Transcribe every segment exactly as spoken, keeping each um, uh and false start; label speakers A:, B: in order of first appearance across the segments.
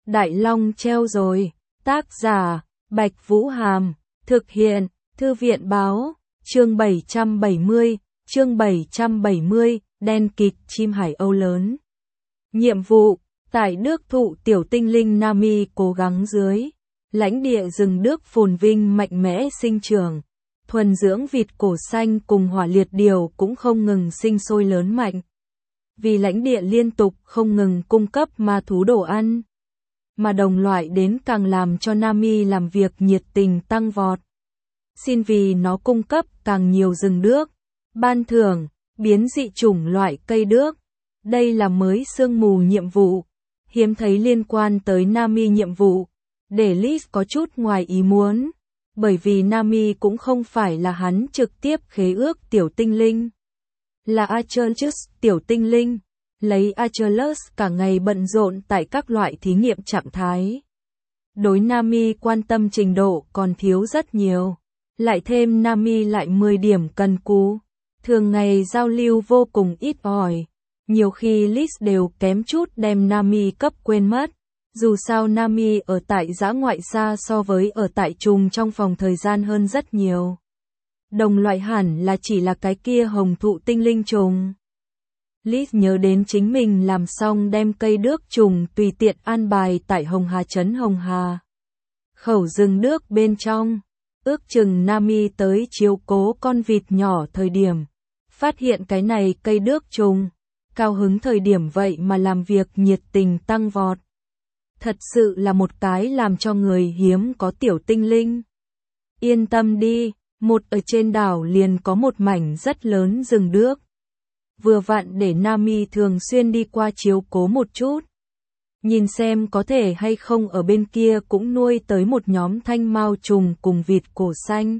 A: Đại Long treo rồi. Tác giả, Bạch Vũ Hàm. Thực hiện, Thư viện Báo. Chương bảy trăm bảy mươi, chương bảy trăm bảy mươi, đen kịt chim Hải Âu lớn. Nhiệm vụ, tại nước thụ tiểu tinh linh Nami cố gắng dưới. Lãnh địa rừng Đức phồn vinh mạnh mẽ sinh trưởng. Thuần dưỡng vịt cổ xanh cùng hỏa liệt điều cũng không ngừng sinh sôi lớn mạnh. Vì lãnh địa liên tục không ngừng cung cấp ma thú đồ ăn. Mà đồng loại đến càng làm cho Nami làm việc nhiệt tình tăng vọt. Xin vì nó cung cấp càng nhiều rừng Đức. Ban thưởng, biến dị chủng loại cây Đức. Đây là mới sương mù nhiệm vụ. Hiếm thấy liên quan tới Nami nhiệm vụ. Để Liz có chút ngoài ý muốn. Bởi vì Nami cũng không phải là hắn trực tiếp khế ước tiểu tinh linh. Là Achilles tiểu tinh linh. Lấy Achilles cả ngày bận rộn tại các loại thí nghiệm trạng thái. Đối Nami quan tâm trình độ còn thiếu rất nhiều. Lại thêm Nami lại mười điểm cần cù. Thường ngày giao lưu vô cùng ít ỏi. Nhiều khi Liz đều kém chút đem Nami cấp quên mất. Dù sao Nami ở tại dã ngoại xa so với ở tại trùng trong phòng thời gian hơn rất nhiều. Đồng loại hẳn là chỉ là cái kia hồng thụ tinh linh trùng. Liz nhớ đến chính mình làm xong đem cây Đức trùng tùy tiện an bài tại Hồng Hà trấn Hồng Hà. Khẩu rừng Đức bên trong, ước chừng Nami tới chiếu cố con vịt nhỏ thời điểm. Phát hiện cái này cây Đức trùng, cao hứng thời điểm vậy mà làm việc nhiệt tình tăng vọt. Thật sự là một cái làm cho người hiếm có tiểu tinh linh. Yên tâm đi, một ở trên đảo liền có một mảnh rất lớn rừng Đức. Vừa vặn để Nami thường xuyên đi qua chiếu cố một chút. Nhìn xem có thể hay không ở bên kia cũng nuôi tới một nhóm thanh mao trùng cùng vịt cổ xanh.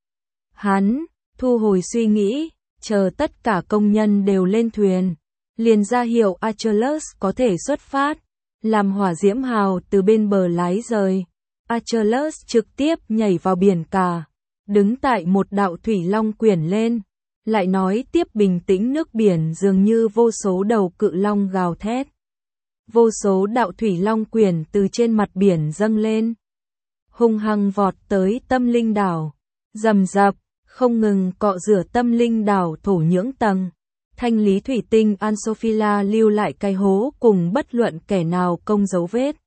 A: Hắn, thu hồi suy nghĩ, chờ tất cả công nhân đều lên thuyền. Liền ra hiệu Achilles có thể xuất phát. Làm hỏa diễm hào từ bên bờ lái rời. Achilles trực tiếp nhảy vào biển cả. Đứng tại một đạo thủy long quyển lên. Lại nói tiếp bình tĩnh nước biển dường như vô số đầu cự long gào thét. Vô số đạo thủy long quyển từ trên mặt biển dâng lên. Hung hăng vọt tới tâm linh đảo. Rầm rập, không ngừng cọ rửa tâm linh đảo thổ nhưỡng tầng. Thanh lý thủy tinh Ansophila lưu lại cái hố cùng bất luận kẻ nào công dấu vết.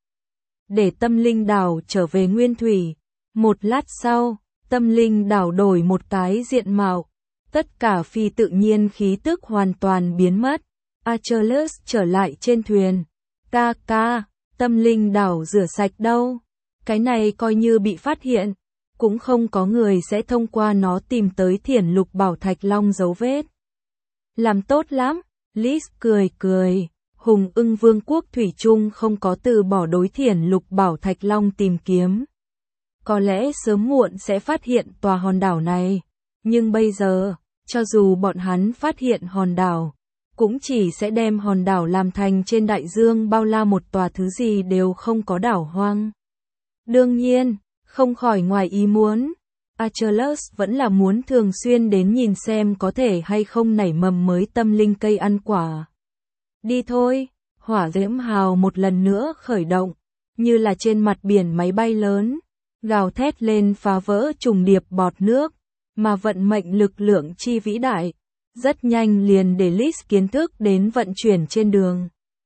A: Để tâm linh đảo trở về nguyên thủy. Một lát sau, tâm linh đảo đổi một cái diện mạo. Tất cả phi tự nhiên khí tức hoàn toàn biến mất. Achilles trở lại trên thuyền. Ca ca, tâm linh đảo rửa sạch đâu. Cái này coi như bị phát hiện. Cũng không có người sẽ thông qua nó tìm tới thiển lục bảo thạch long dấu vết. Làm tốt lắm, Liz cười cười. Hùng ưng vương quốc thủy chung không có từ bỏ đối thiển lục bảo thạch long tìm kiếm. Có lẽ sớm muộn sẽ phát hiện tòa hòn đảo này. Nhưng bây giờ, cho dù bọn hắn phát hiện hòn đảo, cũng chỉ sẽ đem hòn đảo làm thành trên đại dương bao la một tòa thứ gì đều không có đảo hoang. Đương nhiên, không khỏi ngoài ý muốn. Achilles vẫn là muốn thường xuyên đến nhìn xem có thể hay không nảy mầm mới tâm linh cây ăn quả. Đi thôi, hỏa diễm hào một lần nữa khởi động, như là trên mặt biển máy bay lớn, gào thét lên phá vỡ trùng điệp bọt nước, mà vận mệnh lực lượng chi vĩ đại, rất nhanh liền để Liz kiến thức đến vận chuyển trên đường.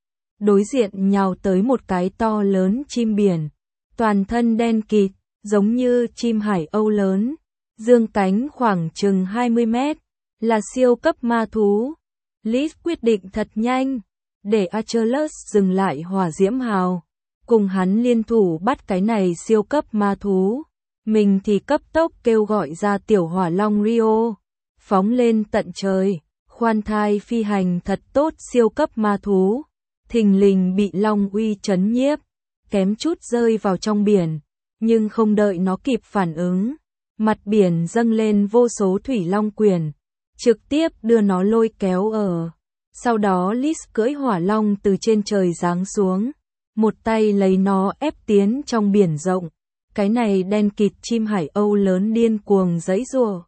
A: Đối diện nhào tới một cái to lớn chim biển, toàn thân đen kịt, giống như chim Hải Âu lớn, dương cánh khoảng chừng hai mươi mét, là siêu cấp ma thú. Liz quyết định thật nhanh, để Achilles dừng lại hỏa diễm hào, cùng hắn liên thủ bắt cái này siêu cấp ma thú. Mình thì cấp tốc kêu gọi ra tiểu hỏa long Rio, phóng lên tận trời, khoan thai phi hành thật tốt siêu cấp ma thú. Thình lình bị long uy chấn nhiếp, kém chút rơi vào trong biển. Nhưng không đợi nó kịp phản ứng, mặt biển dâng lên vô số thủy long quyển, trực tiếp đưa nó lôi kéo ở. Sau đó Liz cưỡi hỏa long từ trên trời giáng xuống, một tay lấy nó ép tiến trong biển rộng. Cái này đen kịt chim Hải Âu lớn điên cuồng giãy giụa,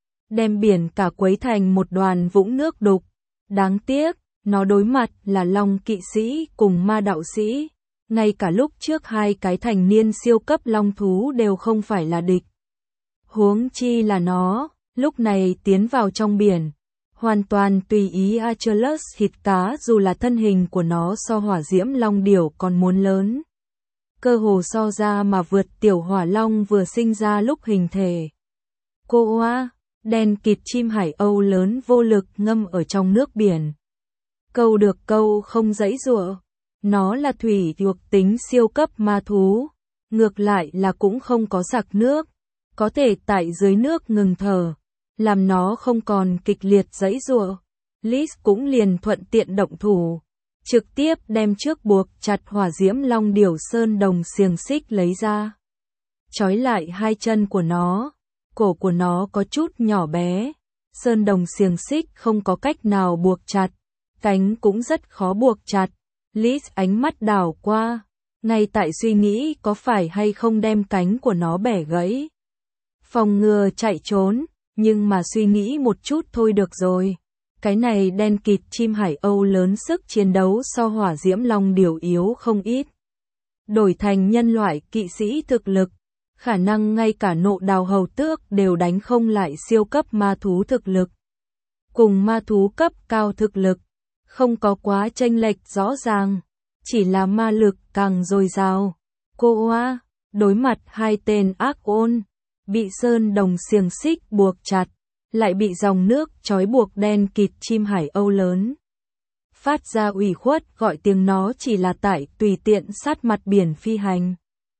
A: đem biển cả quấy thành một đoàn vũng nước đục. Đáng tiếc, nó đối mặt là long kỵ sĩ cùng ma đạo sĩ. ngay cả lúc trước hai cái thành niên siêu cấp long thú đều không phải là địch. Huống chi là nó, lúc này tiến vào trong biển, hoàn toàn tùy ý Achilles thịt cá dù là thân hình của nó so hỏa diễm long điểu còn muốn lớn. Cơ hồ so ra mà vượt tiểu hỏa long vừa sinh ra lúc hình thể. Cô oa, đen kịt chim hải âu lớn vô lực ngâm ở trong nước biển. Câu được câu không dãy giụa. Nó là thủy thuộc tính siêu cấp ma thú, ngược lại là cũng không có sặc nước, có thể tại dưới nước ngừng thở, làm nó không còn kịch liệt dãy giụa. Liz cũng liền thuận tiện động thủ, trực tiếp đem trước buộc chặt hỏa diễm long điểu sơn đồng xiềng xích lấy ra, trói lại hai chân của nó. Cổ của nó có chút nhỏ bé, sơn đồng xiềng xích không có cách nào buộc chặt, cánh cũng rất khó buộc chặt. Liz ánh mắt đảo qua, ngay tại suy nghĩ có phải hay không đem cánh của nó bẻ gãy, phòng ngừa chạy trốn, nhưng mà suy nghĩ một chút thôi được rồi. Cái này đen kịt chim hải âu lớn sức chiến đấu so hỏa diễm long điểu yếu không ít. Đổi thành nhân loại kỵ sĩ thực lực, khả năng ngay cả nộ đào hầu tước đều đánh không lại siêu cấp ma thú thực lực. Cùng ma thú cấp cao thực lực, không có quá chênh lệch rõ ràng, chỉ là ma lực càng dồi dào. Cô oa, đối mặt hai tên ác ôn, bị sơn đồng xiềng xích buộc chặt, lại bị dòng nước trói buộc đen kịt chim hải âu lớn. Phát ra ủy khuất gọi tiếng nó chỉ là tại tùy tiện sát mặt biển phi hành.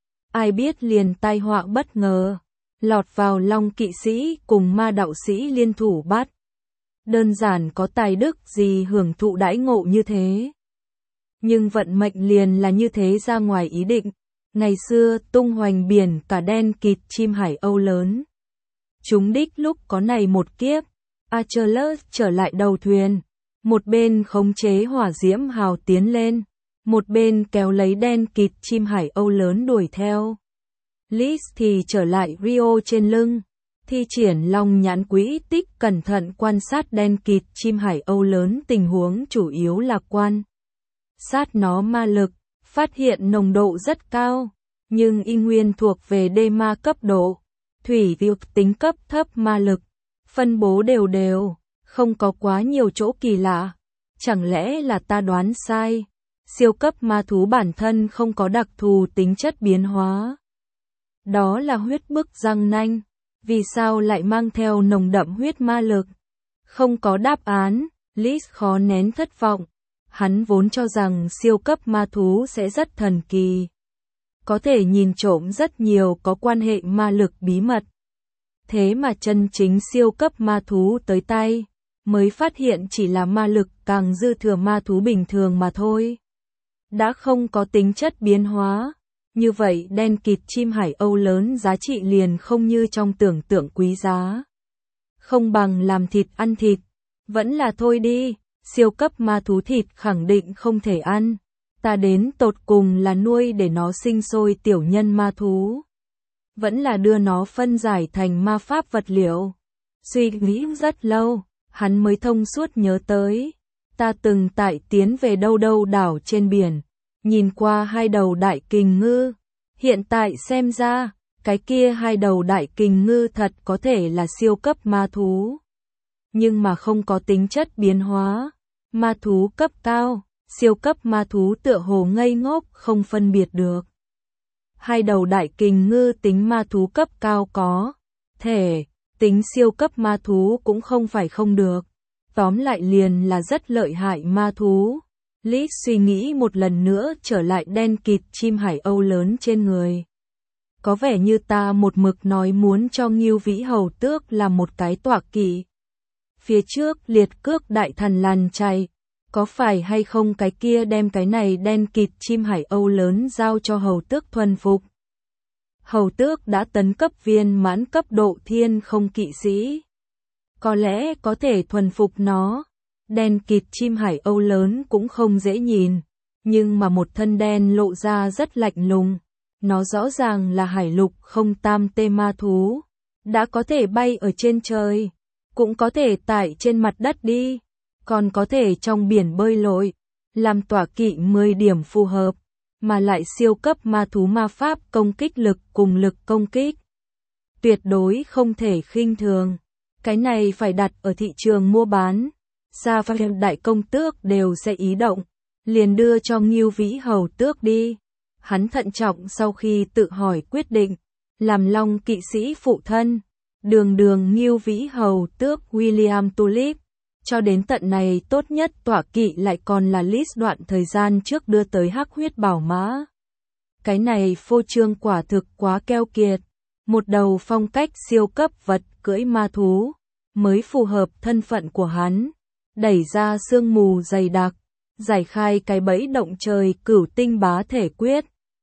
A: Ai biết liền tai họa bất ngờ, lọt vào long kỵ sĩ cùng ma đạo sĩ liên thủ bắt. Đơn giản có tài đức gì hưởng thụ đãi ngộ như thế. Nhưng vận mệnh liền là như thế ra ngoài ý định. Ngày xưa tung hoành biển cả đen kịt chim hải âu lớn. Chúng đích lúc có này một kiếp, Achilles trở lại đầu thuyền, một bên khống chế hỏa diễm hào tiến lên, một bên kéo lấy đen kịt chim hải âu lớn đuổi theo. Liz thì trở lại Rio trên lưng, thi triển long nhãn quỹ tích cẩn thận quan sát đen kịt chim hải âu lớn, tình huống chủ yếu là quan sát nó ma lực, phát hiện nồng độ rất cao, nhưng y nguyên thuộc về đê ma cấp độ, thủy thuộc tính cấp thấp ma lực, phân bố đều đều, không có quá nhiều chỗ kỳ lạ. Chẳng lẽ là ta đoán sai? Siêu cấp ma thú bản thân không có đặc thù tính chất biến hóa. Đó là huyết bức răng nanh, vì sao lại mang theo nồng đậm huyết ma lực? Không có đáp án, Liz khó nén thất vọng. Hắn vốn cho rằng siêu cấp ma thú sẽ rất thần kỳ, có thể nhìn trộm rất nhiều có quan hệ ma lực bí mật. Thế mà chân chính siêu cấp ma thú tới tay, mới phát hiện chỉ là ma lực càng dư thừa ma thú bình thường mà thôi. Đã không có tính chất biến hóa, như vậy đen kịt chim hải âu lớn giá trị liền không như trong tưởng tượng quý giá. Không bằng làm thịt ăn thịt, vẫn là thôi đi, siêu cấp ma thú thịt khẳng định không thể ăn. Ta đến tột cùng là nuôi để nó sinh sôi tiểu nhân ma thú, vẫn là đưa nó phân giải thành ma pháp vật liệu. Suy nghĩ rất lâu, hắn mới thông suốt nhớ tới, ta từng tại tiến về đâu đâu đảo trên biển, nhìn qua hai đầu đại kình ngư, hiện tại xem ra, cái kia hai đầu đại kình ngư thật có thể là siêu cấp ma thú, nhưng mà không có tính chất biến hóa. Ma thú cấp cao, siêu cấp ma thú tựa hồ ngây ngốc không phân biệt được. Hai đầu đại kình ngư tính ma thú cấp cao có thể, tính siêu cấp ma thú cũng không phải không được. Tóm lại liền là rất lợi hại ma thú. Liz suy nghĩ một lần nữa trở lại đen kịt chim hải âu lớn trên người. Có vẻ như ta một mực nói muốn cho Ngưu Vĩ Hầu Tước là một cái tọa kỵ. Phía trước liệt cước đại thần lằn chạy, có phải hay không cái kia đem cái này đen kịt chim hải âu lớn giao cho hầu tước thuần phục. Hầu tước đã tấn cấp viên mãn cấp độ thiên không kỵ sĩ. Có lẽ có thể thuần phục nó. Đen kịt chim hải âu lớn cũng không dễ nhìn, nhưng mà một thân đen lộ ra rất lạnh lùng. Nó rõ ràng là hải lục không tam tê ma thú, đã có thể bay ở trên trời, cũng có thể tại trên mặt đất đi, còn có thể trong biển bơi lội, làm tọa kỵ mười điểm phù hợp. mà lại siêu cấp ma thú ma pháp công kích lực cùng lực công kích. Tuyệt đối không thể khinh thường. Cái này phải đặt ở thị trường mua bán. Sa Phạt đại công tước đều sẽ ý động. Liền đưa cho Ngưu Vĩ Hầu tước đi. Hắn thận trọng sau khi tự hỏi quyết định. Làm Long kỵ sĩ phụ thân. Đường đường Ngưu Vĩ Hầu tước William Tulip. Cho đến tận này tốt nhất tọa kỵ lại còn là Liz đoạn thời gian trước đưa tới hắc huyết bảo mã. Cái này phô trương quả thực quá keo kiệt. Một đầu phong cách siêu cấp vật cưỡi ma thú. Mới phù hợp thân phận của hắn. Đẩy ra sương mù dày đặc. Giải khai cái bẫy động trời cửu tinh bá thể quyết.